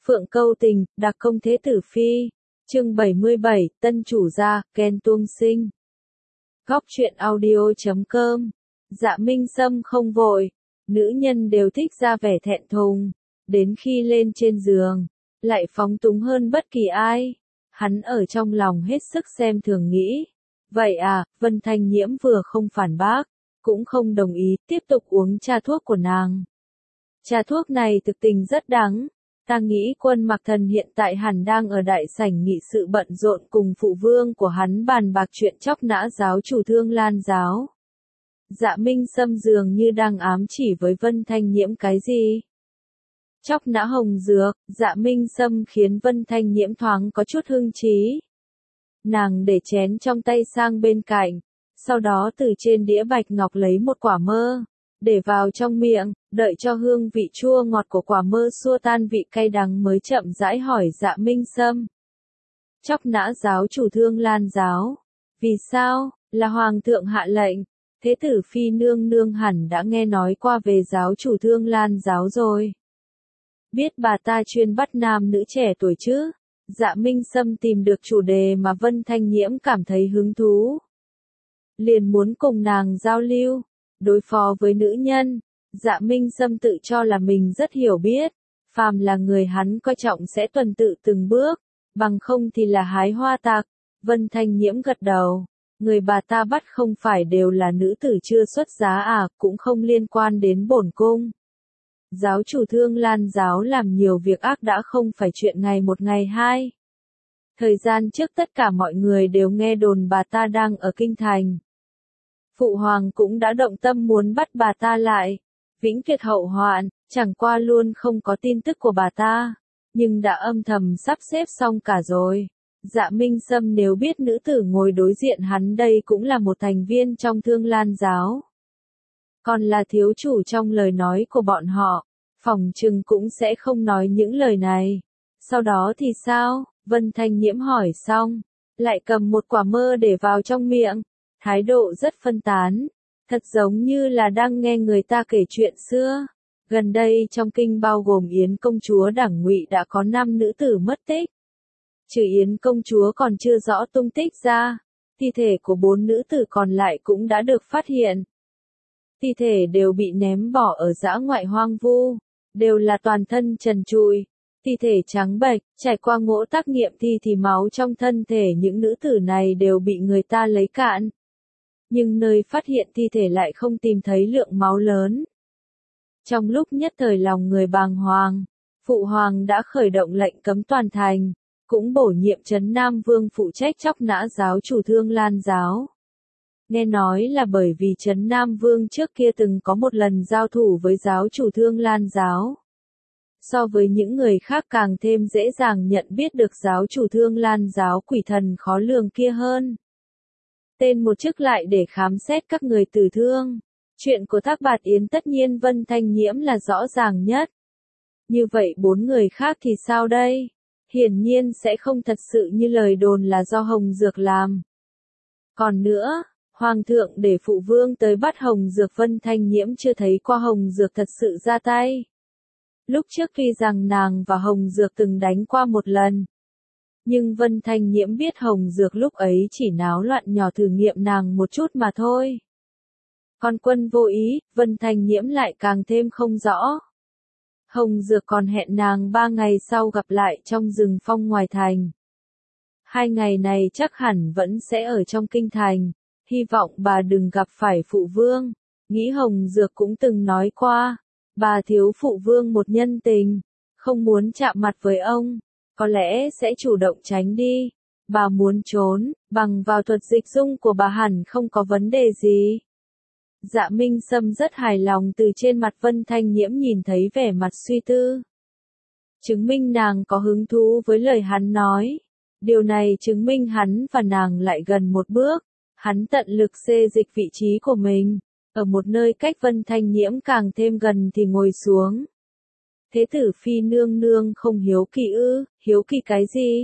Phượng câu tình, đặc công thế tử phi. Chương 77, tân chủ gia, Ken Tuông Sinh. Góc truyện audio.com. Dạ Minh Sâm không vội, nữ nhân đều thích ra vẻ thẹn thùng, đến khi lên trên giường, lại phóng túng hơn bất kỳ ai. Hắn ở trong lòng hết sức xem thường nghĩ. Vậy à, Vân Thanh Nhiễm vừa không phản bác, cũng không đồng ý, tiếp tục uống trà thuốc của nàng. Trà thuốc này thực tình rất đắng. Ta nghĩ Quân Mặc Thần hiện tại hẳn đang ở đại sảnh nghị sự bận rộn cùng phụ vương của hắn bàn bạc chuyện chóc nã giáo chủ Thương Lan giáo. Dạ Minh Sâm dường như đang ám chỉ với Vân Thanh Nhiễm cái gì. Chóc nã hồng dược, Dạ Minh Sâm khiến Vân Thanh Nhiễm thoáng có chút hưng trí. Nàng để chén trong tay sang bên cạnh, sau đó từ trên đĩa bạch ngọc lấy một quả mơ, để vào trong miệng, đợi cho hương vị chua ngọt của quả mơ xua tan vị cay đắng mới chậm rãi hỏi Dạ Minh Sâm. Chóc nã giáo chủ Thương Lan giáo. Vì sao? Là hoàng thượng hạ lệnh. Thế tử phi nương nương hẳn đã nghe nói qua về giáo chủ Thương Lan giáo rồi. Biết bà ta chuyên bắt nam nữ trẻ tuổi chứ? Dạ Minh Sâm tìm được chủ đề mà Vân Thanh Nhiễm cảm thấy hứng thú. Liền muốn cùng nàng giao lưu, đối phó với nữ nhân. Dạ Minh Sâm tự cho là mình rất hiểu biết, phàm là người hắn coi trọng sẽ tuần tự từng bước, bằng không thì là hái hoa tạc. Vân Thanh Nhiễm gật đầu, người bà ta bắt không phải đều là nữ tử chưa xuất giá à, cũng không liên quan đến bổn cung. Giáo chủ Thương Lan giáo làm nhiều việc ác đã không phải chuyện ngày một ngày hai. Thời gian trước tất cả mọi người đều nghe đồn bà ta đang ở kinh thành. Phụ hoàng cũng đã động tâm muốn bắt bà ta lại. Vĩnh tuyệt hậu hoạn, chẳng qua luôn không có tin tức của bà ta, nhưng đã âm thầm sắp xếp xong cả rồi. Dạ Minh Sâm nếu biết nữ tử ngồi đối diện hắn đây cũng là một thành viên trong Thương Lan giáo, còn là thiếu chủ trong lời nói của bọn họ, phỏng chừng cũng sẽ không nói những lời này. Sau đó thì sao? Vân Thanh Nhiễm hỏi xong, lại cầm một quả mơ để vào trong miệng, thái độ rất phân tán. Thật giống như là đang nghe người ta kể chuyện xưa. Gần đây trong kinh bao gồm Yến công chúa Đảng Ngụy đã có 5 nữ tử mất tích. Trừ Yến công chúa còn chưa rõ tung tích ra, thi thể của 4 nữ tử còn lại cũng đã được phát hiện. Thi thể đều bị ném bỏ ở dã ngoại hoang vu, đều là toàn thân trần trụi, thi thể trắng bệch, trải qua ngỗ tác nghiệm thi thì máu trong thân thể những nữ tử này đều bị người ta lấy cạn. Nhưng nơi phát hiện thi thể lại không tìm thấy lượng máu lớn. Trong lúc nhất thời lòng người bàng hoàng, phụ hoàng đã khởi động lệnh cấm toàn thành, cũng bổ nhiệm Trấn Nam Vương phụ trách chóc nã giáo chủ Thương Lan giáo. Nghe nói là bởi vì Trấn Nam Vương trước kia từng có một lần giao thủ với giáo chủ Thương Lan giáo. So với những người khác càng thêm dễ dàng nhận biết được giáo chủ Thương Lan giáo quỷ thần khó lường kia hơn. Tên một chức lại để khám xét các người tử thương. Chuyện của Thác Bạt Yến tất nhiên Vân Thanh Nhiễm là rõ ràng nhất. Như vậy 4 người khác thì sao đây? Hiển nhiên sẽ không thật sự như lời đồn là do Hồng Dược làm. Còn nữa, Hoàng thượng để phụ vương tới bắt Hồng Dược, Vân Thanh Nhiễm chưa thấy qua Hồng Dược thật sự ra tay. Lúc trước tuy rằng nàng và Hồng Dược từng đánh qua một lần, nhưng Vân Thanh Nhiễm biết Hồng Dược lúc ấy chỉ náo loạn nhỏ thử nghiệm nàng một chút mà thôi. Còn Quân vô ý, Vân Thanh Nhiễm lại càng thêm không rõ. Hồng Dược còn hẹn nàng 3 ngày sau gặp lại trong rừng phong ngoài thành. 2 ngày này chắc hẳn vẫn sẽ ở trong kinh thành, hy vọng bà đừng gặp phải phụ vương. Nghĩ Hồng Dược cũng từng nói qua, bà thiếu phụ vương một nhân tình, không muốn chạm mặt với ông. Có lẽ sẽ chủ động tránh đi. Bà muốn trốn, bằng vào thuật dịch dung của bà hẳn không có vấn đề gì. Dạ Minh Sâm rất hài lòng từ trên mặt Vân Thanh Nhiễm nhìn thấy vẻ mặt suy tư. Chứng minh nàng có hứng thú với lời hắn nói. Điều này chứng minh hắn và nàng lại gần một bước. Hắn tận lực xê dịch vị trí của mình. Ở một nơi cách Vân Thanh Nhiễm càng thêm gần thì ngồi xuống. Thế tử phi nương nương không hiếu kỳ ư, hiếu kỳ cái gì?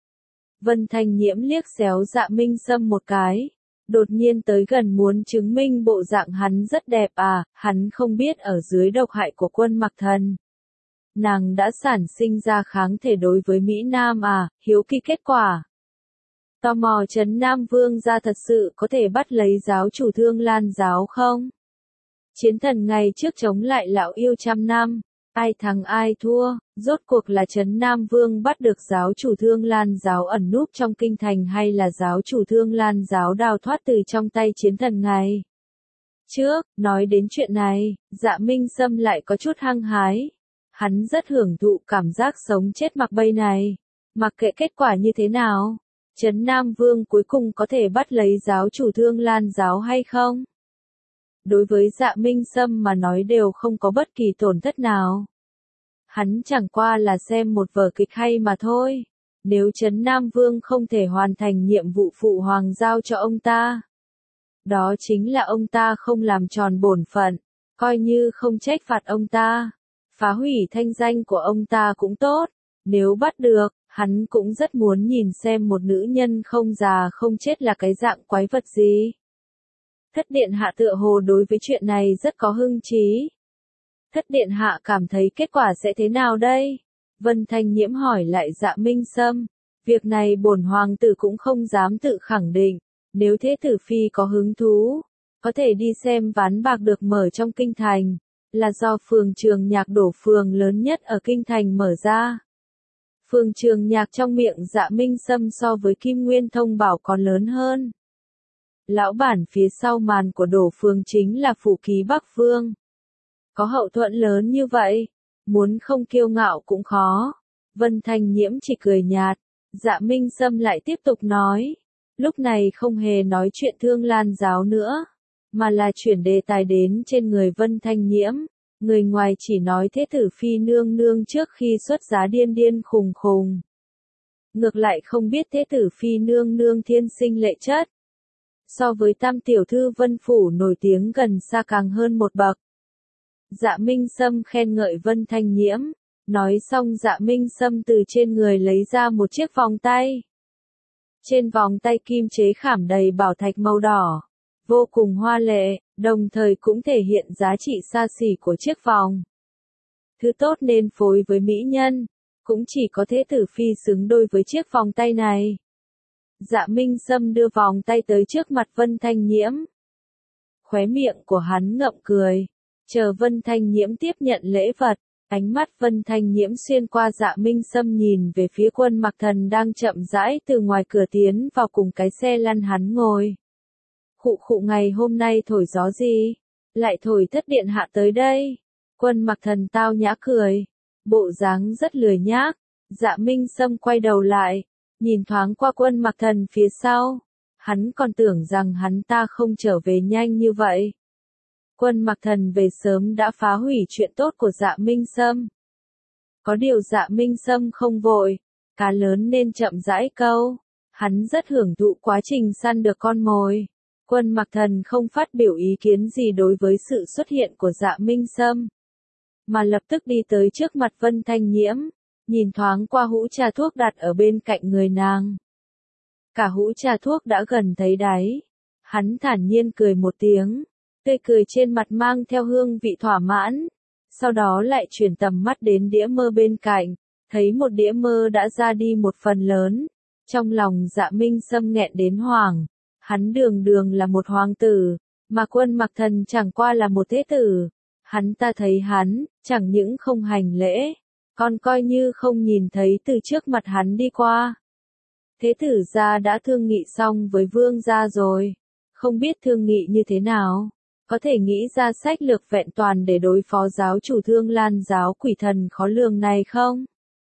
Vân Thanh Nhiễm liếc xéo Dạ Minh Sâm một cái, đột nhiên tới gần muốn chứng minh bộ dạng hắn rất đẹp à, hắn không biết ở dưới độc hại của Quân Mặc Thần. nàng đã sản sinh ra kháng thể đối với Mỹ Nam à, hiếu kỳ kết quả. Tò mò Trấn Nam Vương gia thật sự có thể bắt lấy giáo chủ Thương Lan giáo không? Chiến thần ngày trước chống lại lão yêu trăm năm, ai thắng ai thua, rốt cuộc là Trấn Nam Vương bắt được giáo chủ Thương Lan giáo ẩn núp trong kinh thành hay là giáo chủ Thương Lan giáo đào thoát từ trong tay chiến thần ngày trước. Nói đến chuyện này, Dạ Minh Sâm lại có chút hăng hái. Hắn rất hưởng thụ cảm giác sống chết mặc bay này. Mặc kệ kết quả như thế nào, Trấn Nam Vương cuối cùng có thể bắt lấy giáo chủ Thương Lan giáo hay không? Đối với Dạ Minh Sâm mà nói đều không có bất kỳ tổn thất nào. Hắn chẳng qua là xem một vở kịch hay mà thôi. Nếu Trấn Nam Vương không thể hoàn thành nhiệm vụ phụ hoàng giao cho ông ta, đó chính là ông ta không làm tròn bổn phận, coi như không trách phạt ông ta, phá hủy thanh danh của ông ta cũng tốt. Nếu bắt được, hắn cũng rất muốn nhìn xem một nữ nhân không già không chết là cái dạng quái vật gì. Thất điện hạ tựa hồ đối với chuyện này rất có hứng chí. Thất điện hạ cảm thấy kết quả sẽ thế nào đây? Vân Thanh Nhiễm hỏi lại Dạ Minh Sâm. Việc này bổn hoàng tử cũng không dám tự khẳng định. Nếu thế tử phi có hứng thú, có thể đi xem ván bạc được mở trong kinh thành, là do phường Trường Nhạc đổ phường lớn nhất ở kinh thành mở ra. Phường Trường Nhạc trong miệng Dạ Minh Sâm so với Kim Nguyên Thông Bảo còn lớn hơn. Lão bản phía sau màn của đổ phường chính là Phủ Ký Bắc Vương. Có hậu thuẫn lớn như vậy, muốn không kiêu ngạo cũng khó. Vân Thanh Nhiễm chỉ cười nhạt, Dạ Minh Sâm lại tiếp tục nói. Lúc này không hề nói chuyện Thương Lan giáo nữa, mà là chuyển đề tài đến trên người Vân Thanh Nhiễm. Người ngoài chỉ nói thế tử phi nương nương trước khi xuất giá điên điên khùng khùng. Ngược lại không biết thế tử phi nương nương thiên sinh lệ chất. So với tam tiểu thư Vân Phủ nổi tiếng gần xa càng hơn một bậc. Dạ Minh Sâm khen ngợi Vân Thanh Nhiễm. Nói xong Dạ Minh Sâm từ trên người lấy ra một chiếc vòng tay. Trên vòng tay kim chế khảm đầy bảo thạch màu đỏ. Vô cùng hoa lệ, đồng thời cũng thể hiện giá trị xa xỉ của chiếc vòng. Thứ tốt nên phối với mỹ nhân, cũng chỉ có thế tử phi xứng đôi với chiếc vòng tay này. Dạ Minh Sâm đưa vòng tay tới trước mặt Vân Thanh Nhiễm. Khóe miệng của hắn ngậm cười, chờ Vân Thanh Nhiễm tiếp nhận lễ vật. Ánh mắt Vân Thanh Nhiễm xuyên qua Dạ Minh Sâm nhìn về phía Quân Mặc Thần đang chậm rãi từ ngoài cửa tiến vào cùng cái xe lăn hắn ngồi. Khụ khụ, ngày hôm nay thổi gió gì? Lại thổi thất điện hạ tới đây. Quân Mặc Thần tao nhã cười, bộ dáng rất lười nhác. Dạ Minh Sâm quay đầu lại, nhìn thoáng qua Quân Mặc Thần phía sau. Hắn còn tưởng rằng hắn ta không trở về nhanh như vậy. Quân Mặc Thần về sớm đã phá hủy chuyện tốt của Dạ Minh Sâm. Có điều Dạ Minh Sâm không vội, cá lớn nên chậm rãi câu. Hắn rất hưởng thụ quá trình săn được con mồi. Quân Mặc Thần không phát biểu ý kiến gì đối với sự xuất hiện của Dạ Minh Sâm, mà lập tức đi tới trước mặt Vân Thanh Nhiễm, nhìn thoáng qua hũ trà thuốc đặt ở bên cạnh người nàng. Cả hũ trà thuốc đã gần thấy đáy. Hắn thản nhiên cười một tiếng, tươi cười trên mặt mang theo hương vị thỏa mãn. Sau đó lại chuyển tầm mắt đến đĩa mơ bên cạnh, thấy một đĩa mơ đã ra đi một phần lớn. Trong lòng Dạ Minh Sâm nghẹn đến hoảng. Hắn đường đường là một hoàng tử, mà Quân Mặc Thần chẳng qua là một thế tử. Hắn ta thấy hắn, chẳng những không hành lễ, còn coi như không nhìn thấy từ trước mặt hắn đi qua. Thế tử gia đã thương nghị xong với vương gia rồi, không biết thương nghị như thế nào, có thể nghĩ ra sách lược vẹn toàn để đối phó giáo chủ Thương Lan giáo quỷ thần khó lường này không?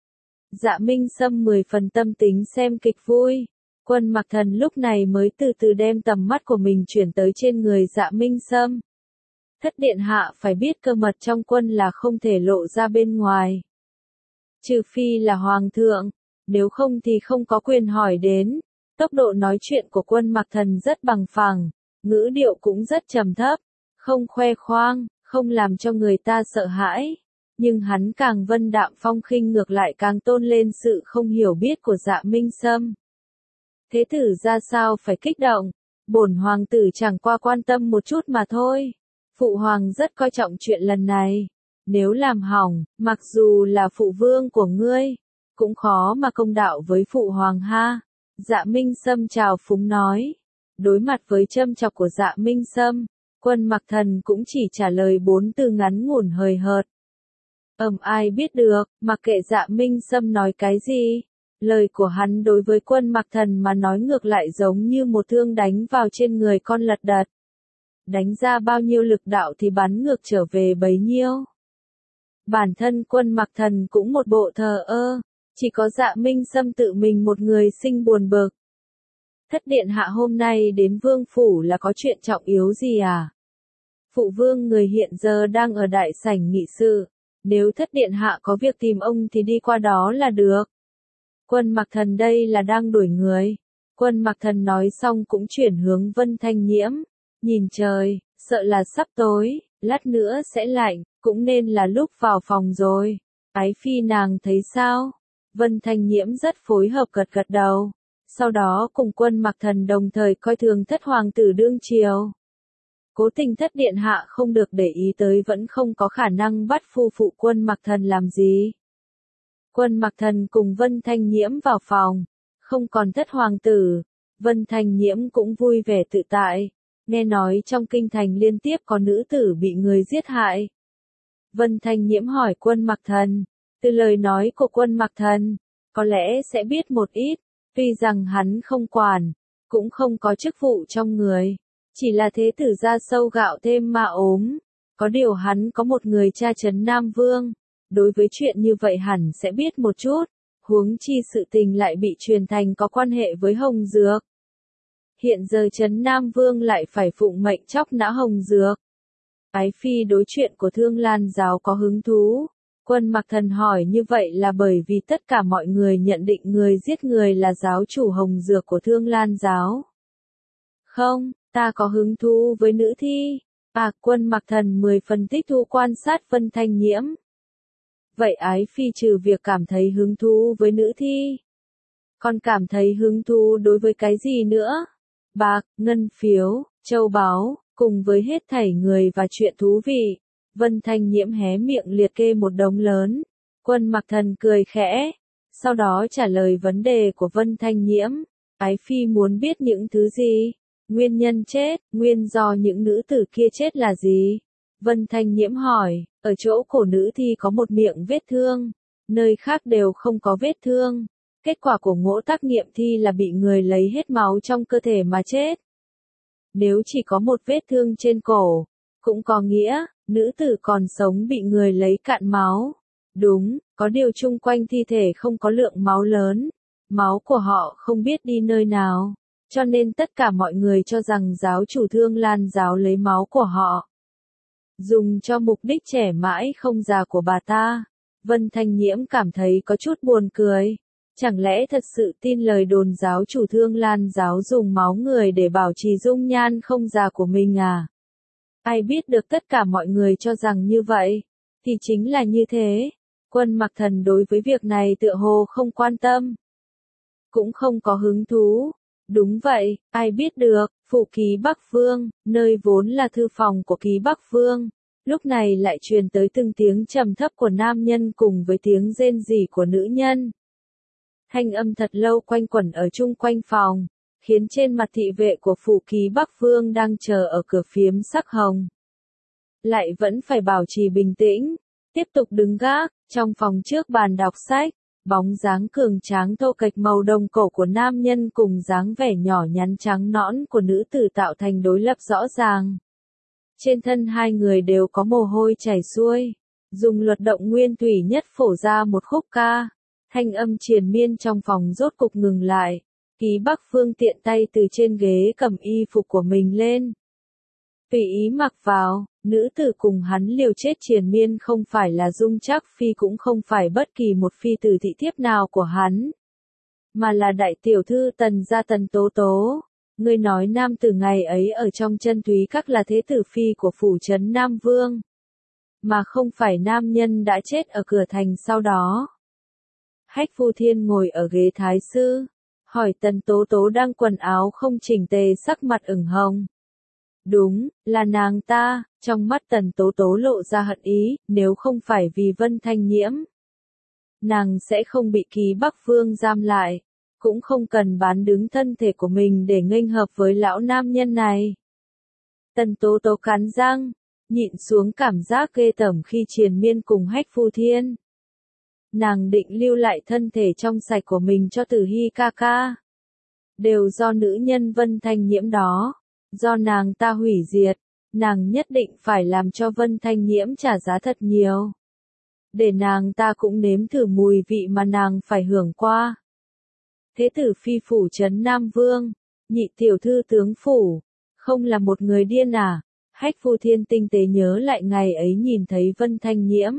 Dạ Minh Sâm 10 phần tâm tính xem kịch vui. Quân Mặc Thần lúc này mới từ từ đem tầm mắt của mình chuyển tới trên người Dạ Minh Sâm. Thất điện hạ phải biết cơ mật trong quân là không thể lộ ra bên ngoài. Trừ phi là hoàng thượng, nếu không thì không có quyền hỏi đến. Tốc độ nói chuyện của Quân Mặc Thần rất bằng phẳng, ngữ điệu cũng rất trầm thấp, không khoe khoang, không làm cho người ta sợ hãi. Nhưng hắn càng vân đạm phong khinh ngược lại càng tôn lên sự không hiểu biết của Dạ Minh Sâm. Thế tử ra sao phải kích động, bổn hoàng tử chẳng qua quan tâm một chút mà thôi. Phụ hoàng rất coi trọng chuyện lần này. Nếu làm hỏng, mặc dù là phụ vương của ngươi, cũng khó mà công đạo với phụ hoàng ha. Dạ Minh Sâm chào phúng nói. Đối mặt với châm chọc của Dạ Minh Sâm, Quân Mặc Thần cũng chỉ trả lời 4 từ ngắn ngủn hời hợt. Ai biết được, mặc kệ Dạ Minh Sâm nói cái gì. Lời của hắn đối với Quân Mặc Thần mà nói ngược lại giống như một thương đánh vào trên người con lật đật. Đánh ra bao nhiêu lực đạo thì bắn ngược trở về bấy nhiêu. Bản thân Quân Mặc Thần cũng một bộ thờ ơ, chỉ có Dạ Minh Sâm tự mình một người sinh buồn bực. Thất điện hạ hôm nay đến vương phủ là có chuyện trọng yếu gì à? Phụ vương người hiện giờ đang ở đại sảnh nghị sự, nếu thất điện hạ có việc tìm ông thì đi qua đó là được. Quân Mặc Thần đây là đang đuổi người. Quân Mặc Thần nói xong cũng chuyển hướng Vân Thanh Nhiễm, nhìn trời, sợ là sắp tối, lát nữa sẽ lạnh, cũng nên là lúc vào phòng rồi. Ái phi nàng thấy sao? Vân Thanh Nhiễm rất phối hợp gật gật đầu. Sau đó cùng Quân Mặc Thần đồng thời coi thường thất hoàng tử đương triều. Cố tình thất điện hạ không được để ý tới vẫn không có khả năng bắt phu phụ Quân Mặc Thần làm gì. Quân Mặc Thần cùng Vân Thanh Nhiễm vào phòng, không còn thất hoàng tử, Vân Thanh Nhiễm cũng vui vẻ tự tại, nghe nói trong kinh thành liên tiếp có nữ tử bị người giết hại. Vân Thanh Nhiễm hỏi Quân Mặc Thần, từ lời nói của Quân Mặc Thần, có lẽ sẽ biết một ít, tuy rằng hắn không quản, cũng không có chức vụ trong người, chỉ là thế tử ra sâu gạo thêm mà ốm, có điều hắn có một người cha trấn Nam Vương, đối với chuyện như vậy hẳn sẽ biết một chút, huống chi sự tình lại bị truyền thành có quan hệ với Hồng Dược. Hiện giờ trấn Nam Vương lại phải phụng mệnh chóc nã Hồng Dược. Ái phi đối chuyện của Thương Lan giáo có hứng thú. Quân Mặc Thần hỏi như vậy là bởi vì tất cả mọi người nhận định người giết người là giáo chủ Hồng Dược của Thương Lan giáo. Không, ta có hứng thú với nữ thi. Quân Mặc Thần 10 phần thích thú quan sát Vân Thanh Nhiễm. Vậy ái phi trừ việc cảm thấy hứng thú với nữ thi, còn cảm thấy hứng thú đối với cái gì nữa? Bạc, ngân phiếu, châu báu, cùng với hết thảy người và chuyện thú vị. Vân Thanh Nhiễm hé miệng liệt kê một đống lớn. Quân Mặc Thần cười khẽ, sau đó trả lời vấn đề của Vân Thanh Nhiễm. Ái phi muốn biết những thứ gì? Nguyên nhân chết, nguyên do những nữ tử kia chết là gì? Vân Thanh Nhiễm hỏi, ở chỗ cổ nữ thi có một miệng vết thương, nơi khác đều không có vết thương. Kết quả của ngỗ tác nghiệm thi là bị người lấy hết máu trong cơ thể mà chết. Nếu chỉ có một vết thương trên cổ, cũng có nghĩa, nữ tử còn sống bị người lấy cạn máu. Đúng, có điều chung quanh thi thể không có lượng máu lớn, máu của họ không biết đi nơi nào, cho nên tất cả mọi người cho rằng giáo chủ Thương Lan giáo lấy máu của họ, dùng cho mục đích trẻ mãi không già của bà ta. Vân Thanh Nhiễm cảm thấy có chút buồn cười. Chẳng lẽ thật sự tin lời đồn giáo chủ Thương Lan giáo dùng máu người để bảo trì dung nhan không già của mình à? Ai biết được tất cả mọi người cho rằng như vậy, thì chính là như thế. Quân Mặc Thần đối với việc này tựa hồ không quan tâm, cũng không có hứng thú. Đúng vậy, ai biết được, phủ ký Bắc Vương, nơi vốn là thư phòng của ký Bắc Vương, lúc này lại truyền tới từng tiếng trầm thấp của nam nhân cùng với tiếng rên rỉ của nữ nhân. Thanh âm thật lâu quanh quẩn ở chung quanh phòng, khiến trên mặt thị vệ của phủ ký Bắc Vương đang chờ ở cửa phiếm sắc hồng lại vẫn phải bảo trì bình tĩnh, tiếp tục đứng gác. Trong phòng trước bàn đọc sách, bóng dáng cường tráng thô kệch màu đồng cổ của nam nhân cùng dáng vẻ nhỏ nhắn trắng nõn của nữ tử tạo thành đối lập rõ ràng. Trên thân hai người đều có mồ hôi chảy xuôi, dùng luật động nguyên thủy nhất phổ ra một khúc ca. Thanh âm triền miên trong phòng rốt cục ngừng lại. Ký Bắc Phương tiện tay từ trên ghế cầm y phục của mình lên, tùy ý mặc vào. Nữ tử cùng hắn liều chết triền miên không phải là Dung Trác Phi, cũng không phải bất kỳ một phi tử thị thiếp nào của hắn, mà là đại tiểu thư Tần gia Tần Tố Tố. Ngươi nói nam tử ngày ấy ở trong Chân Thúy Các là thế tử phi của phủ trấn Nam Vương, mà không phải nam nhân đã chết ở cửa thành sau đó. Hách Phu Thiên ngồi ở ghế thái sư, hỏi Tần Tố Tố đang quần áo không chỉnh tề, sắc mặt ửng hồng. Đúng, là nàng ta, trong mắt Tần Tố Tố lộ ra hận ý, nếu không phải vì Vân Thanh Nhiễm. Nàng sẽ không bị Ký Bắc Vương giam lại, cũng không cần bán đứng thân thể của mình để nghênh hợp với lão nam nhân này. Tần Tố Tố cắn răng, nhịn xuống cảm giác ghê tởm khi triền miên cùng Hách Phu Thiên. Nàng định lưu lại thân thể trong sạch của mình cho Tử Hy ca ca. Đều do nữ nhân Vân Thanh Nhiễm đó, do nàng ta hủy diệt, nàng nhất định phải làm cho Vân Thanh Nhiễm trả giá thật nhiều. Để nàng ta cũng nếm thử mùi vị mà nàng phải hưởng qua. Thế tử phi phủ trấn Nam Vương, nhị tiểu thư tướng phủ, không là một người điên à? Hách Phu Thiên tinh tế nhớ lại ngày ấy nhìn thấy Vân Thanh Nhiễm.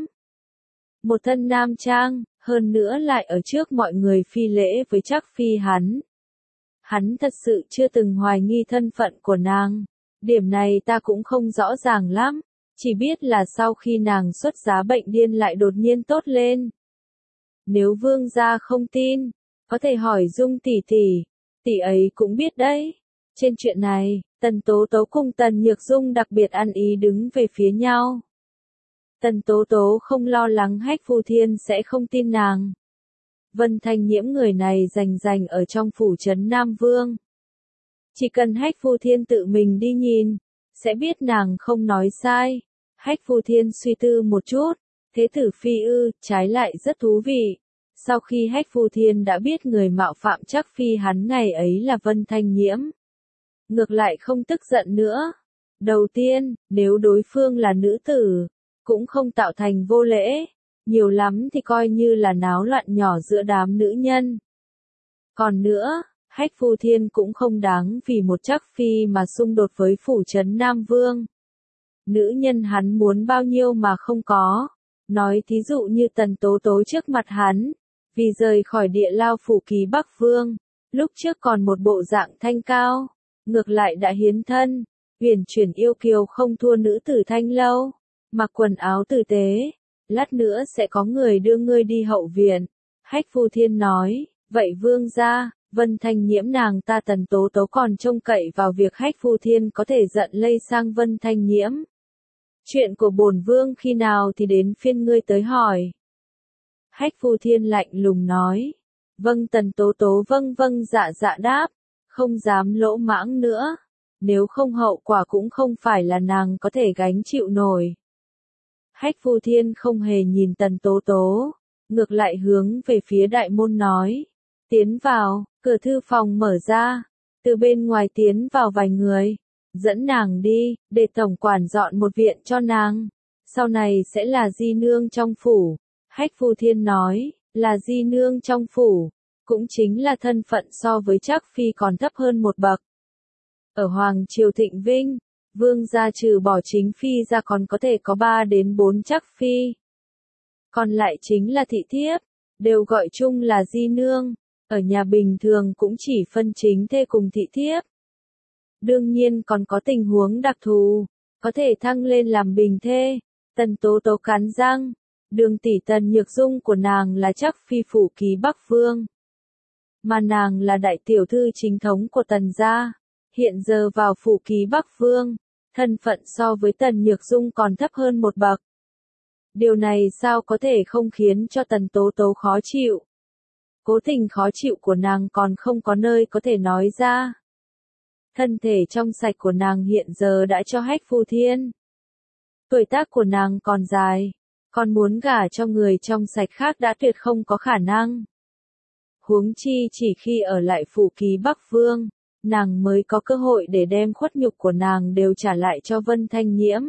Một thân nam trang, hơn nữa lại ở trước mọi người phi lễ với Trác Phi hắn. Hắn thật sự chưa từng hoài nghi thân phận của nàng. Điểm này ta cũng không rõ ràng lắm, chỉ biết là sau khi nàng xuất giá bệnh điên lại đột nhiên tốt lên. Nếu vương gia không tin, có thể hỏi Dung tỷ tỷ ấy cũng biết đấy. Trên chuyện này, Tần Tố Tố cùng Tần Nhược Dung đặc biệt ăn ý đứng về phía nhau. Tần Tố Tố không lo lắng Hách Phu Thiên sẽ không tin nàng. Vân Thanh Nhiễm người này rành ở trong phủ trấn Nam Vương. Chỉ cần Hách Phu Thiên tự mình đi nhìn, sẽ biết nàng không nói sai. Hách Phu Thiên suy tư một chút, thế tử phi trái lại rất thú vị. Sau khi Hách Phu Thiên đã biết người mạo phạm Trác Phi hắn ngày ấy là Vân Thanh Nhiễm, ngược lại không tức giận nữa. Đầu tiên, nếu đối phương là nữ tử, cũng không tạo thành vô lễ, nhiều lắm thì coi như là náo loạn nhỏ giữa đám nữ nhân. Còn nữa, Hách Phu Thiên cũng không đáng vì một Trác Phi mà xung đột với phủ trấn Nam Vương. Nữ nhân hắn muốn bao nhiêu mà không có. Nói thí dụ như Tần Tố Tố trước mặt hắn, vì rời khỏi địa lao phủ Ký Bắc Vương, lúc trước còn một bộ dạng thanh cao, ngược lại đã hiến thân, huyền chuyển yêu kiều không thua nữ tử Thanh Lâu, mặc quần áo tử tế, lát nữa sẽ có người đưa ngươi đi hậu viện. Hách Phu Thiên nói, vậy vương gia, Vân Thanh Nhiễm nàng ta Tần Tố Tố còn trông cậy vào việc Hách Phu Thiên có thể giận lây sang Vân Thanh Nhiễm. Chuyện của bổn vương khi nào thì đến phiên ngươi tới hỏi. Hách Phu Thiên lạnh lùng nói. Vâng Tần Tố Tố vâng dạ đáp, không dám lỗ mãng nữa. Nếu không hậu quả cũng không phải là nàng có thể gánh chịu nổi. Hách Phu Thiên không hề nhìn Tần Tố Tố, ngược lại hướng về phía đại môn nói. Tiến vào, cửa thư phòng mở ra, từ bên ngoài tiến vào vài người. Dẫn nàng đi, để tổng quản dọn một viện cho nàng. Sau này sẽ là di nương trong phủ. Hách Phu Thiên nói, là di nương trong phủ, cũng chính là thân phận so với Trác Phi còn thấp hơn một bậc. Ở Hoàng Triều Thịnh Vinh, vương gia trừ bỏ chính phi ra còn có thể có 3 đến 4 Trác Phi. Còn lại chính là thị thiếp, đều gọi chung là di nương. Ở nhà bình thường cũng chỉ phân chính thê cùng thị thiếp. Đương nhiên còn có tình huống đặc thù, có thể thăng lên làm bình thê. Tần Tố Tố cắn răng, đường tỷ Tần Nhược Dung của nàng là Trác Phi phủ Ký Bắc Vương. Mà nàng là đại tiểu thư chính thống của Tần gia, hiện giờ vào phủ Ký Bắc Vương, thân phận so với Tần Nhược Dung còn thấp hơn một bậc. Điều này sao có thể không khiến cho Tần Tố Tố khó chịu. Cố tình khó chịu của nàng còn không có nơi có thể nói ra. Thân thể trong sạch của nàng hiện giờ đã cho Hách Phu Thiên. Tuổi tác của nàng còn dài, còn muốn gả cho người trong sạch khác đã tuyệt không có khả năng. Huống chi chỉ khi ở lại phủ Ký Bắc Vương, nàng mới có cơ hội để đem khuất nhục của nàng đều trả lại cho Vân Thanh Nhiễm.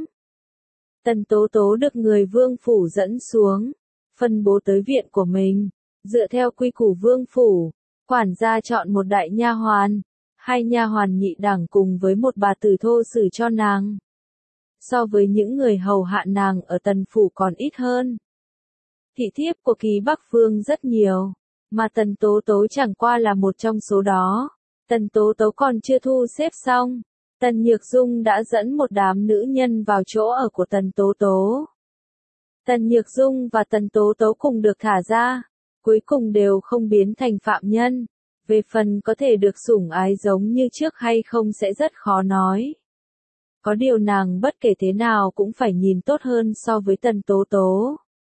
Tần Tố Tố được người vương phủ dẫn xuống, phân bố tới viện của mình, dựa theo quy củ vương phủ, quản gia chọn một đại nha hoàn, 2 nha hoàn nhị đẳng cùng với một bà tử thô sử cho nàng. So với những người hầu hạ nàng ở Tần phủ còn ít hơn. Thị thiếp của Ký Bắc Vương rất nhiều, mà Tần Tố Tố chẳng qua là một trong số đó. Tần Tố Tố còn chưa thu xếp xong, Tần Nhược Dung đã dẫn một đám nữ nhân vào chỗ ở của Tần Tố Tố. Tần Nhược Dung và Tần Tố Tố cùng được thả ra, cuối cùng đều không biến thành phạm nhân. Về phần có thể được sủng ái giống như trước hay không sẽ rất khó nói. Có điều nàng bất kể thế nào cũng phải nhìn tốt hơn so với Tần Tố Tố.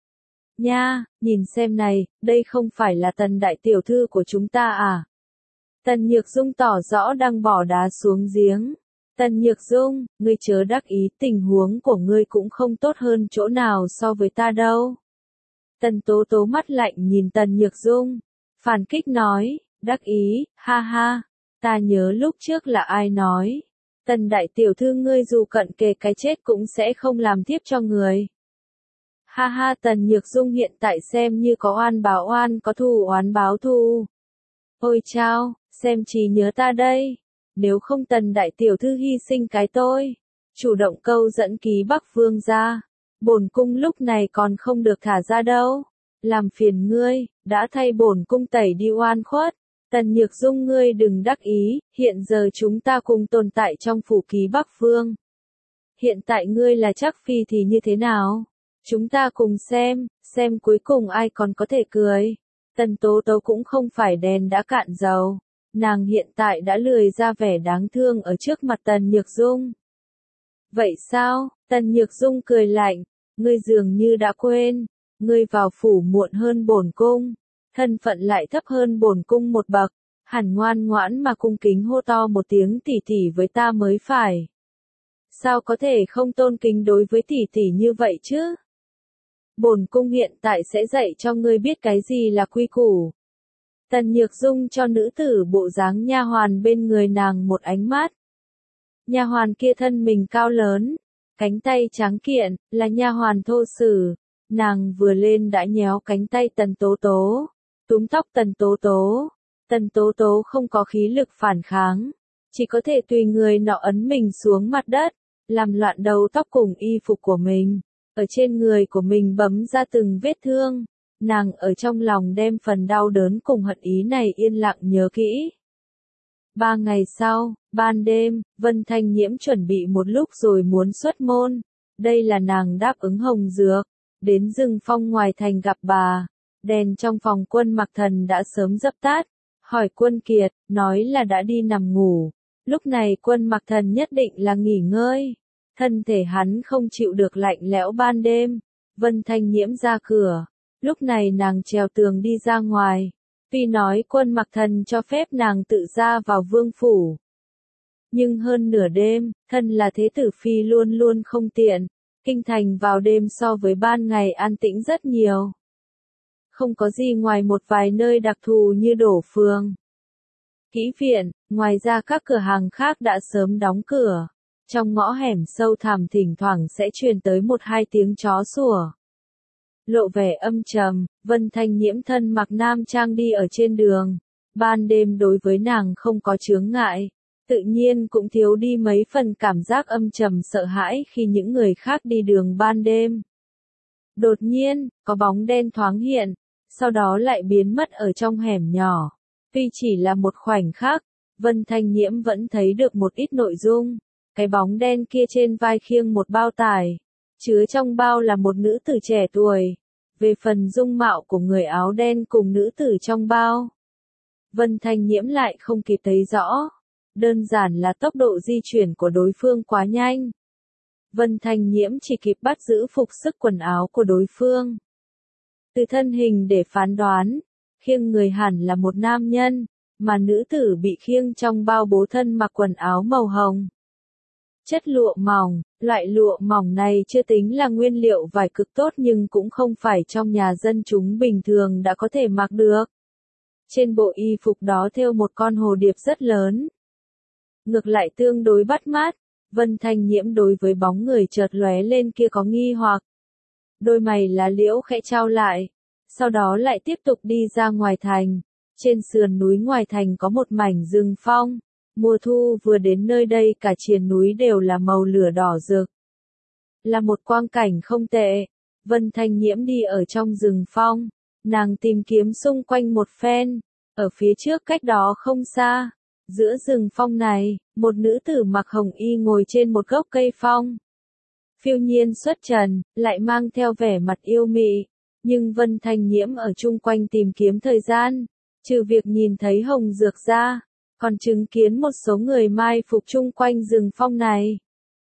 Nha, nhìn xem này, đây không phải là Tần đại tiểu thư của chúng ta à? Tần Nhược Dung tỏ rõ đang bỏ đá xuống giếng. Tần Nhược Dung, ngươi chớ đắc ý, tình huống của ngươi cũng không tốt hơn chỗ nào so với ta đâu. Tần Tố Tố mắt lạnh nhìn Tần Nhược Dung, phản kích nói, đắc ý, ha ha, ta nhớ lúc trước là ai nói. Tần đại tiểu thư ngươi dù cận kề cái chết cũng sẽ không làm tiếp cho người. Ha ha, Tần Nhược Dung hiện tại xem như có oan báo oan, có thù oán báo thù. Ôi chao, xem trí nhớ ta đây. Nếu không Tần đại tiểu thư hy sinh cái tôi, chủ động câu dẫn ký Bắc Vương ra, bổn cung lúc này còn không được thả ra đâu. Làm phiền ngươi, đã thay bổn cung tẩy đi oan khuất. Tần Nhược Dung ngươi đừng đắc ý, hiện giờ chúng ta cùng tồn tại trong phủ ký Bắc Vương. Hiện tại ngươi là Trác Phi thì như thế nào? Chúng ta cùng xem cuối cùng ai còn có thể cười. Tần Tố Tố cũng không phải đèn đã cạn dầu. Nàng hiện tại đã lười ra vẻ đáng thương ở trước mặt Tần Nhược Dung. Vậy sao? Tần Nhược Dung cười lạnh. Ngươi dường như đã quên. Ngươi vào phủ muộn hơn bổn cung. Thân phận lại thấp hơn bổn cung một bậc. Hẳn ngoan ngoãn mà cung kính hô to một tiếng tỷ tỷ với ta mới phải. Sao có thể không tôn kính đối với tỷ tỷ như vậy chứ? Bổn cung hiện tại sẽ dạy cho ngươi biết cái gì là quy củ. Tần Nhược Dung cho nữ tử bộ dáng nha hoàn bên người nàng một ánh mắt. Nha hoàn kia thân mình cao lớn, cánh tay tráng kiện, là nha hoàn thô sử. Nàng vừa lên đã nhéo cánh tay Tần Tố Tố, túm tóc Tần Tố Tố. Tần Tố Tố không có khí lực phản kháng, chỉ có thể tùy người nọ ấn mình xuống mặt đất, làm loạn đầu tóc cùng y phục của mình. Ở trên người của mình bấm ra từng vết thương, nàng ở trong lòng đem phần đau đớn cùng hận ý này yên lặng nhớ kỹ. 3 ngày sau, ban đêm, Vân Thanh Nhiễm chuẩn bị một lúc rồi muốn xuất môn. Đây là nàng đáp ứng Hồng Dược, đến rừng phong ngoài thành gặp bà. Đèn trong phòng Quân Mặc Thần đã sớm dập tắt, hỏi Quân Kiệt, nói là đã đi nằm ngủ. Lúc này Quân Mặc Thần nhất định là nghỉ ngơi. Thân thể hắn không chịu được lạnh lẽo ban đêm. Vân Thanh Nhiễm ra cửa. Lúc này nàng trèo tường đi ra ngoài. Tuy nói Quân Mặc Thần cho phép nàng tự ra vào vương phủ. Nhưng hơn nửa đêm, thân là thế tử phi luôn luôn không tiện. Kinh thành vào đêm so với ban ngày an tĩnh rất nhiều. Không có gì ngoài một vài nơi đặc thù như Đổ Phường, Kỹ Viện, ngoài ra các cửa hàng khác đã sớm đóng cửa. Trong ngõ hẻm sâu thẳm thỉnh thoảng sẽ truyền tới 1-2 tiếng chó sủa. Lộ vẻ âm trầm, Vân Thanh Nhiễm thân mặc nam trang đi ở trên đường. Ban đêm đối với nàng không có chướng ngại, tự nhiên cũng thiếu đi mấy phần cảm giác âm trầm sợ hãi khi những người khác đi đường ban đêm. Đột nhiên, có bóng đen thoáng hiện, sau đó lại biến mất ở trong hẻm nhỏ. Tuy chỉ là một khoảnh khắc, Vân Thanh Nhiễm vẫn thấy được một ít nội dung. Cái bóng đen kia trên vai khiêng một bao tải, chứa trong bao là một nữ tử trẻ tuổi. Về phần dung mạo của người áo đen cùng nữ tử trong bao, Vân Thanh Nhiễm lại không kịp thấy rõ. Đơn giản là tốc độ di chuyển của đối phương quá nhanh. Vân Thanh Nhiễm chỉ kịp bắt giữ phục sức quần áo của đối phương. Từ thân hình để phán đoán, khiêng người hẳn là một nam nhân, mà nữ tử bị khiêng trong bao bố thân mặc quần áo màu hồng. Chất lụa mỏng, loại lụa mỏng này chưa tính là nguyên liệu vải cực tốt nhưng cũng không phải trong nhà dân chúng bình thường đã có thể mặc được. Trên bộ y phục đó thêu một con hồ điệp rất lớn. Ngược lại tương đối bắt mắt, Vân Thanh Nhiễm đối với bóng người chợt lóe lên kia có nghi hoặc. Đôi mày lá liễu khẽ trao lại, sau đó lại tiếp tục đi ra ngoài thành. Trên sườn núi ngoài thành có một mảnh rừng phong. Mùa thu vừa đến nơi đây cả triền núi đều là màu lửa đỏ rực. Là một quang cảnh không tệ. Vân Thanh Nhiễm đi ở trong rừng phong. Nàng tìm kiếm xung quanh một phen. Ở phía trước cách đó không xa. Giữa rừng phong này, một nữ tử mặc hồng y ngồi trên một gốc cây phong. Phiêu nhiên xuất trần, lại mang theo vẻ mặt yêu mị. Nhưng Vân Thanh Nhiễm ở chung quanh tìm kiếm thời gian. Trừ việc nhìn thấy Hồng Dược ra, còn chứng kiến một số người mai phục chung quanh rừng phong này.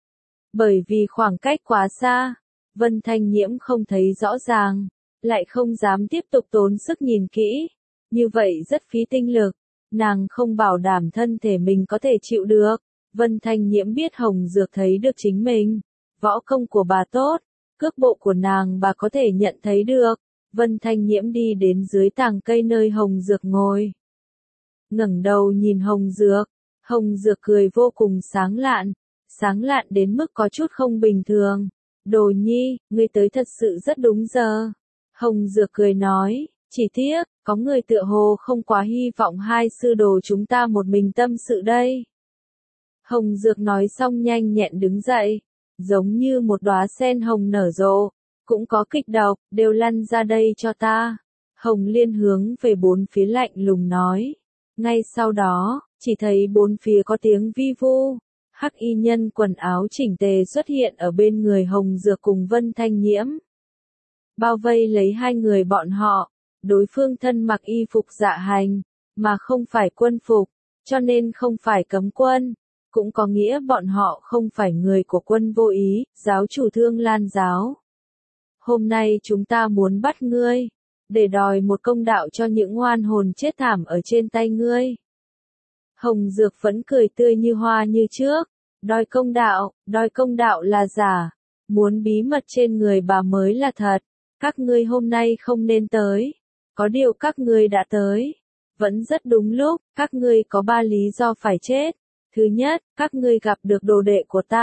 Bởi vì khoảng cách quá xa, Vân Thanh Nhiễm không thấy rõ ràng, lại không dám tiếp tục tốn sức nhìn kỹ. Như vậy rất phí tinh lực, nàng không bảo đảm thân thể mình có thể chịu được. Vân Thanh Nhiễm biết Hồng Dược thấy được chính mình, võ công của bà tốt, cước bộ của nàng bà có thể nhận thấy được. Vân Thanh Nhiễm đi đến dưới tàng cây nơi Hồng Dược ngồi. Ngẩng đầu nhìn Hồng Dược cười vô cùng sáng lạn đến mức có chút không bình thường. Đồ nhi, ngươi tới thật sự rất đúng giờ. Hồng Dược cười nói, chỉ tiếc, có người tựa hồ không quá hy vọng hai sư đồ chúng ta một mình tâm sự đây. Hồng Dược nói xong nhanh nhẹn đứng dậy, giống như một đóa sen hồng nở rộ, cũng có kịch độc, đều lăn ra đây cho ta. Hồng Liên hướng về bốn phía lạnh lùng nói. Ngay sau đó, chỉ thấy bốn phía có tiếng vi vu. Hắc y nhân quần áo chỉnh tề xuất hiện ở bên người Hồng Dược cùng Vân Thanh Nhiễm. Bao vây lấy hai người bọn họ, đối phương thân mặc y phục dạ hành, mà không phải quân phục, cho nên không phải cấm quân, cũng có nghĩa bọn họ không phải người của quân vô ý, giáo chủ Thương Lan giáo. Hôm nay chúng ta muốn bắt ngươi, để đòi một công đạo cho những oan hồn chết thảm ở trên tay ngươi. Hồng Dược vẫn cười tươi như hoa như trước, đòi công đạo là giả, muốn bí mật trên người bà mới là thật, các ngươi hôm nay không nên tới, có điều các ngươi đã tới, vẫn rất đúng lúc, các ngươi có 3 lý do phải chết. Thứ nhất, các ngươi gặp được đồ đệ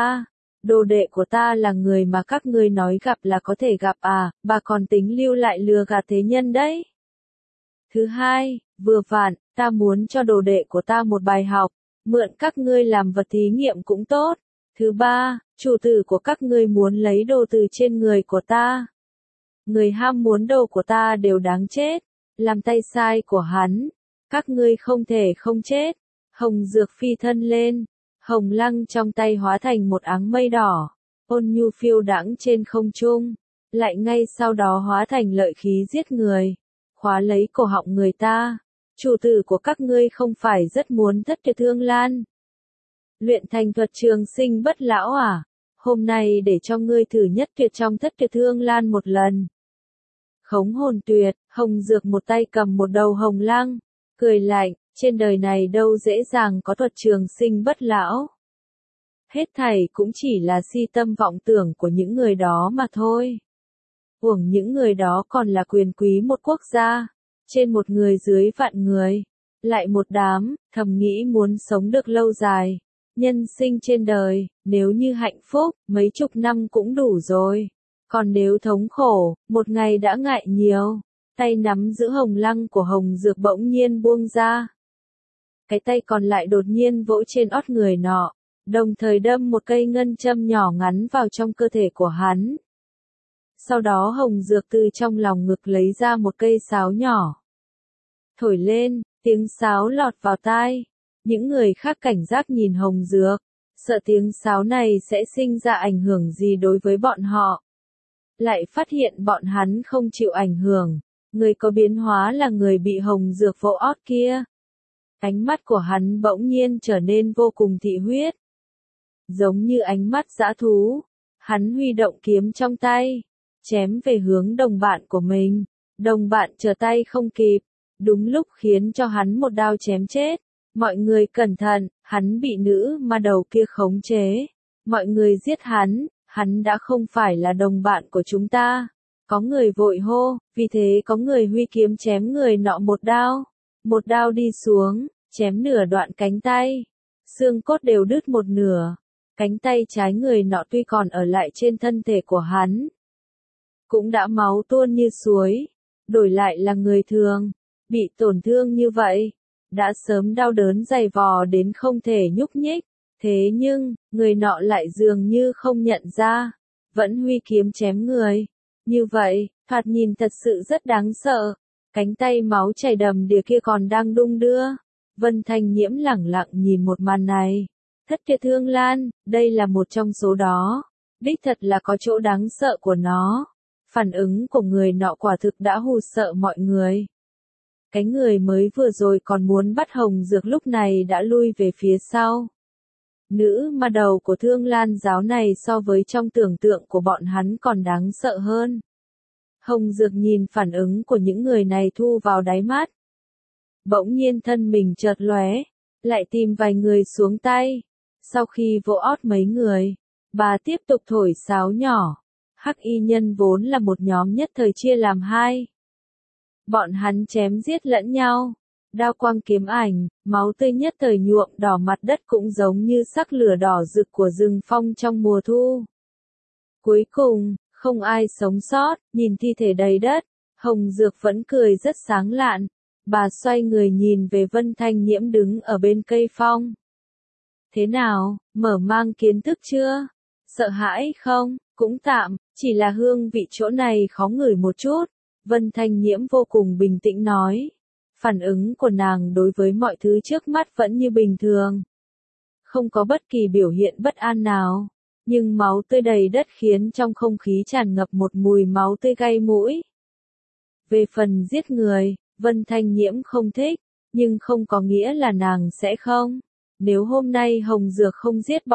của ta là người mà các ngươi nói gặp là có thể gặp à, bà còn tính lưu lại lừa gạt thế nhân đấy. Thứ hai, vừa vặn, ta muốn cho đồ đệ của ta một bài học, mượn các ngươi làm vật thí nghiệm cũng tốt. Thứ ba, chủ tử của các ngươi muốn lấy đồ từ trên người của ta. Người ham muốn đồ của ta đều đáng chết, làm tay sai của hắn, các ngươi không thể không chết. Hồng Dược phi thân lên, hồng lăng trong tay hóa thành một áng mây đỏ, ôn nhu phiêu đãng trên không trung, lại ngay sau đó hóa thành lợi khí giết người, khóa lấy cổ họng người ta. Chủ tử của các ngươi không phải rất muốn Thất Tuyệt Thương Lan luyện thành thuật trường sinh bất lão à? Hôm nay để cho ngươi thử nhất tuyệt trong Thất Tuyệt Thương Lan một lần. Khống hồn tuyệt, Hồng Dược một tay cầm một đầu hồng lăng, cười lạnh, trên đời này đâu dễ dàng có thuật trường sinh bất lão. Hết thảy cũng chỉ là si tâm vọng tưởng của những người đó mà thôi. Uổng những người đó còn là quyền quý một quốc gia, trên một người dưới vạn người, lại một đám, thầm nghĩ muốn sống được lâu dài. Nhân sinh trên đời, nếu như hạnh phúc, mấy chục năm cũng đủ rồi. Còn nếu thống khổ, một ngày đã ngại nhiều. Tay nắm giữ hồng lăng của Hồng Dược bỗng nhiên buông ra. Cái tay còn lại đột nhiên vỗ trên ót người nọ, đồng thời đâm một cây ngân châm nhỏ ngắn vào trong cơ thể của hắn. Sau đó Hồng Dược từ trong lòng ngực lấy ra một cây sáo nhỏ. Thổi lên, tiếng sáo lọt vào tai. Những người khác cảnh giác nhìn Hồng Dược, sợ tiếng sáo này sẽ sinh ra ảnh hưởng gì đối với bọn họ. Lại phát hiện bọn hắn không chịu ảnh hưởng, người có biến hóa là người bị Hồng Dược vỗ ót kia. Ánh mắt của hắn bỗng nhiên trở nên vô cùng thị huyết. Giống như ánh mắt dã thú, hắn huy động kiếm trong tay, chém về hướng đồng bạn của mình. Đồng bạn trở tay không kịp, đúng lúc khiến cho hắn một đao chém chết. Mọi người cẩn thận, hắn bị nữ ma đầu kia khống chế. Mọi người giết hắn đã không phải là đồng bạn của chúng ta. Có người vội hô, vì thế có người huy kiếm chém người nọ một đao. Một đao đi xuống, chém nửa đoạn cánh tay. Xương cốt đều đứt một nửa. Cánh tay trái người nọ tuy còn ở lại trên thân thể của hắn, cũng đã máu tuôn như suối. Đổi lại là người thường, bị tổn thương như vậy, đã sớm đau đớn dày vò đến không thể nhúc nhích. Thế nhưng, người nọ lại dường như không nhận ra, vẫn huy kiếm chém người. Như vậy, thoạt nhìn thật sự rất đáng sợ. Cánh tay máu chảy đầm đìa kia còn đang đung đưa. Vân Thanh Nhiễm lẳng lặng nhìn một màn này. Thất Tuyệt Thương Lan, đây là một trong số đó. Đích thật là có chỗ đáng sợ của nó. Phản ứng của người nọ quả thực đã hù sợ mọi người. Cái người mới vừa rồi còn muốn bắt Hồng Dược lúc này đã lui về phía sau. Nữ ma đầu của Thương Lan giáo này so với trong tưởng tượng của bọn hắn còn đáng sợ hơn. Hồng Dược nhìn phản ứng của những người này thu vào đáy mắt. Bỗng nhiên thân mình chợt lóe, lại tìm vài người xuống tay. Sau khi vỗ ót mấy người, bà tiếp tục thổi sáo nhỏ. Hắc y nhân vốn là một nhóm nhất thời chia làm hai. Bọn hắn chém giết lẫn nhau. Đao quang kiếm ảnh, máu tươi nhất thời nhuộm đỏ mặt đất cũng giống như sắc lửa đỏ rực của rừng phong trong mùa thu. Cuối cùng, không ai sống sót, nhìn thi thể đầy đất, Hồng Dược vẫn cười rất sáng lạn. Bà xoay người nhìn về Vân Thanh Nhiễm đứng ở bên cây phong. Thế nào, mở mang kiến thức chưa? Sợ hãi không? Cũng tạm, chỉ là hương vị chỗ này khó ngửi một chút. Vân Thanh Nhiễm vô cùng bình tĩnh nói. Phản ứng của nàng đối với mọi thứ trước mắt vẫn như bình thường. Không có bất kỳ biểu hiện bất an nào. Nhưng máu tươi đầy đất khiến trong không khí tràn ngập một mùi máu tươi gây mũi. Về phần giết người, Vân Thanh Nhiễm không thích, nhưng không có nghĩa là nàng sẽ không. Nếu hôm nay Hồng Dược không giết